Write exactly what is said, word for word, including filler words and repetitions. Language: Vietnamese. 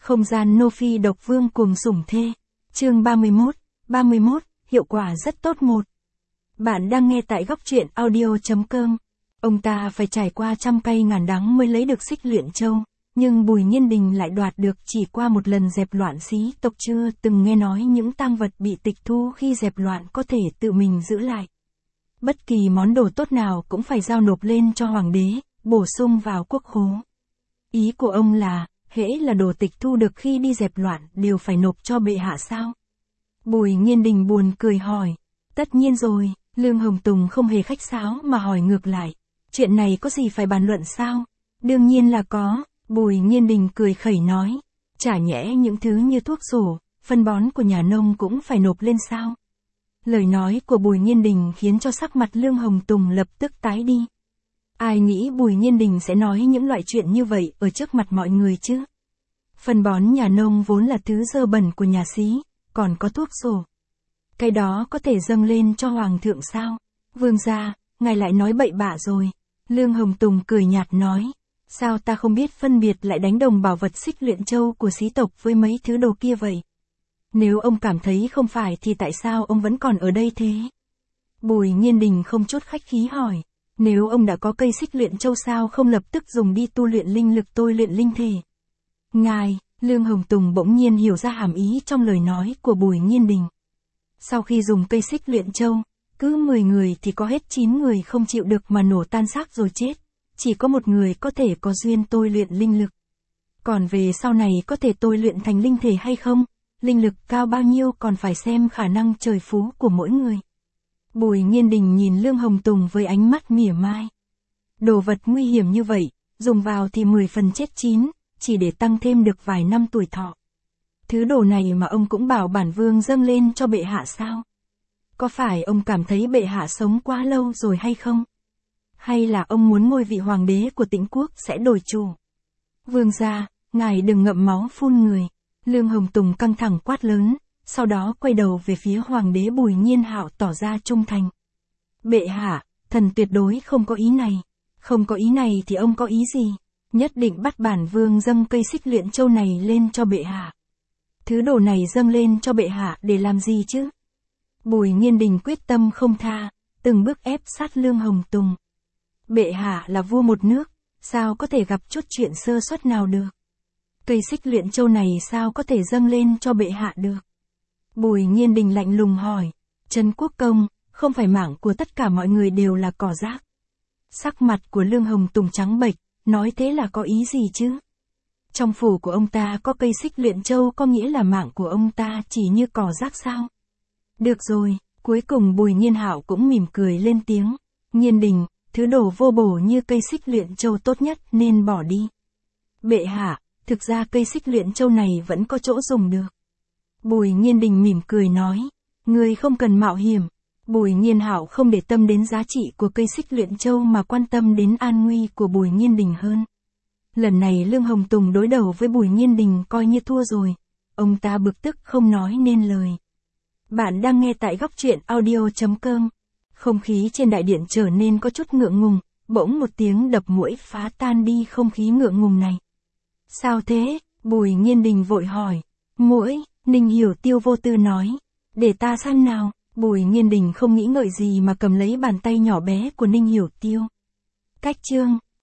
Không gian nô phi độc vương cuồng sủng thê. Chương ba mươi mốt, ba mươi mốt, hiệu quả rất tốt một. Bạn đang nghe tại góc truyện audio chấm com. Ông ta phải trải qua trăm cay ngàn đắng mới lấy được Xích Luyện Châu, nhưng Bùi Nhiên Đình lại đoạt được chỉ qua một lần dẹp loạn xí tộc. Chưa từng nghe nói những tang vật bị tịch thu khi dẹp loạn có thể tự mình giữ lại. Bất kỳ món đồ tốt nào cũng phải giao nộp lên cho hoàng đế, bổ sung vào quốc khố. Ý của ông là, hễ là đồ tịch thu được khi đi dẹp loạn đều phải nộp cho bệ hạ sao? Bùi Nhiên Đình buồn cười hỏi. Tất nhiên rồi, Lương Hồng Tùng không hề khách sáo mà hỏi ngược lại. Chuyện này có gì phải bàn luận sao? Đương nhiên là có, Bùi Nhiên Đình cười khẩy nói. Chả nhẽ những thứ như thuốc sổ, phân bón của nhà nông cũng phải nộp lên sao? Lời nói của Bùi Nhiên Đình khiến cho sắc mặt Lương Hồng Tùng lập tức tái đi. Ai nghĩ Bùi Nhiên Đình sẽ nói những loại chuyện như vậy ở trước mặt mọi người chứ? Phân bón nhà nông vốn là thứ dơ bẩn của nhà xí, còn có thuốc sổ. Cái đó có thể dâng lên cho hoàng thượng sao? Vương gia, ngài lại nói bậy bạ rồi. Lương Hồng Tùng cười nhạt nói. Sao ta không biết phân biệt lại đánh đồng bảo vật Xích Luyện Châu của xí tộc với mấy thứ đồ kia vậy? Nếu ông cảm thấy không phải thì tại sao ông vẫn còn ở đây thế? Bùi Nhiên Đình không chút khách khí hỏi. Nếu ông đã có cây Xích Luyện Châu sao không lập tức dùng đi tu luyện linh lực tôi luyện linh thể? Ngài, Lương Hồng Tùng bỗng nhiên hiểu ra hàm ý trong lời nói của Bùi Nhiên Đình. Sau khi dùng cây Xích Luyện Châu, cứ mười người thì có hết chín người không chịu được mà nổ tan xác rồi chết. Chỉ có một người có thể có duyên tôi luyện linh lực. Còn về sau này có thể tôi luyện thành linh thể hay không, linh lực cao bao nhiêu còn phải xem khả năng trời phú của mỗi người. Bùi Nhiên Đình nhìn Lương Hồng Tùng với ánh mắt mỉa mai. Đồ vật nguy hiểm như vậy, dùng vào thì mười phần chết chín, chỉ để tăng thêm được vài năm tuổi thọ. Thứ đồ này mà ông cũng bảo bản vương dâng lên cho bệ hạ sao? Có phải ông cảm thấy bệ hạ sống quá lâu rồi hay không? Hay là ông muốn ngôi vị hoàng đế của Tĩnh Quốc sẽ đổi chủ? Vương gia, ngài đừng ngậm máu phun người. Lương Hồng Tùng căng thẳng quát lớn, sau đó quay đầu về phía hoàng đế Bùi Nhiên Hạo tỏ ra trung thành. Bệ hạ, thần tuyệt đối không có ý này. Không có ý này thì ông có ý gì? Nhất định bắt bản vương dâng cây Xích Luyện Châu này lên cho bệ hạ. Thứ đồ này dâng lên cho bệ hạ để làm gì chứ? Bùi Nhiên Đình quyết tâm không tha, từng bước ép sát Lương Hồng Tùng. Bệ hạ là vua một nước, sao có thể gặp chút chuyện sơ suất nào được? Cây Xích Luyện Châu này sao có thể dâng lên cho bệ hạ được? Bùi Nhiên Đình lạnh lùng hỏi. Trấn Quốc Công, không phải mạng của tất cả mọi người đều là cỏ rác. Sắc mặt của Lương Hồng Tùng trắng bệch, nói thế là có ý gì chứ? Trong phủ của ông ta có cây Xích Luyện Châu có nghĩa là mạng của ông ta chỉ như cỏ rác sao? Được rồi, cuối cùng Bùi Nhiên Hạo cũng mỉm cười lên tiếng. Nhiên Đình, thứ đồ vô bổ như cây Xích Luyện Châu tốt nhất nên bỏ đi. Bệ hạ, thực ra cây Xích Luyện Châu này vẫn có chỗ dùng được. Bùi Nhiên Đình mỉm cười nói. Ngươi không cần mạo hiểm. Bùi Nhiên Hạo không để tâm đến giá trị của cây Xích Luyện Châu mà quan tâm đến an nguy của Bùi Nhiên Đình hơn. Lần này Lương Hồng Tùng đối đầu với Bùi Nhiên Đình coi như thua rồi. Ông ta bực tức không nói nên lời. Bạn đang nghe tại góc truyện audio chấm com. Không khí trên đại điện trở nên có chút ngượng ngùng, bỗng một tiếng đập muỗi phá tan đi không khí ngượng ngùng này. Sao thế? Bùi Nhiên Đình vội hỏi. Muỗi, Ninh Hiểu Tiêu vô tư nói. Để ta săn nào. Bùi Nhiên Đình không nghĩ ngợi gì mà cầm lấy bàn tay nhỏ bé của Ninh Hiểu Tiêu. Cách chương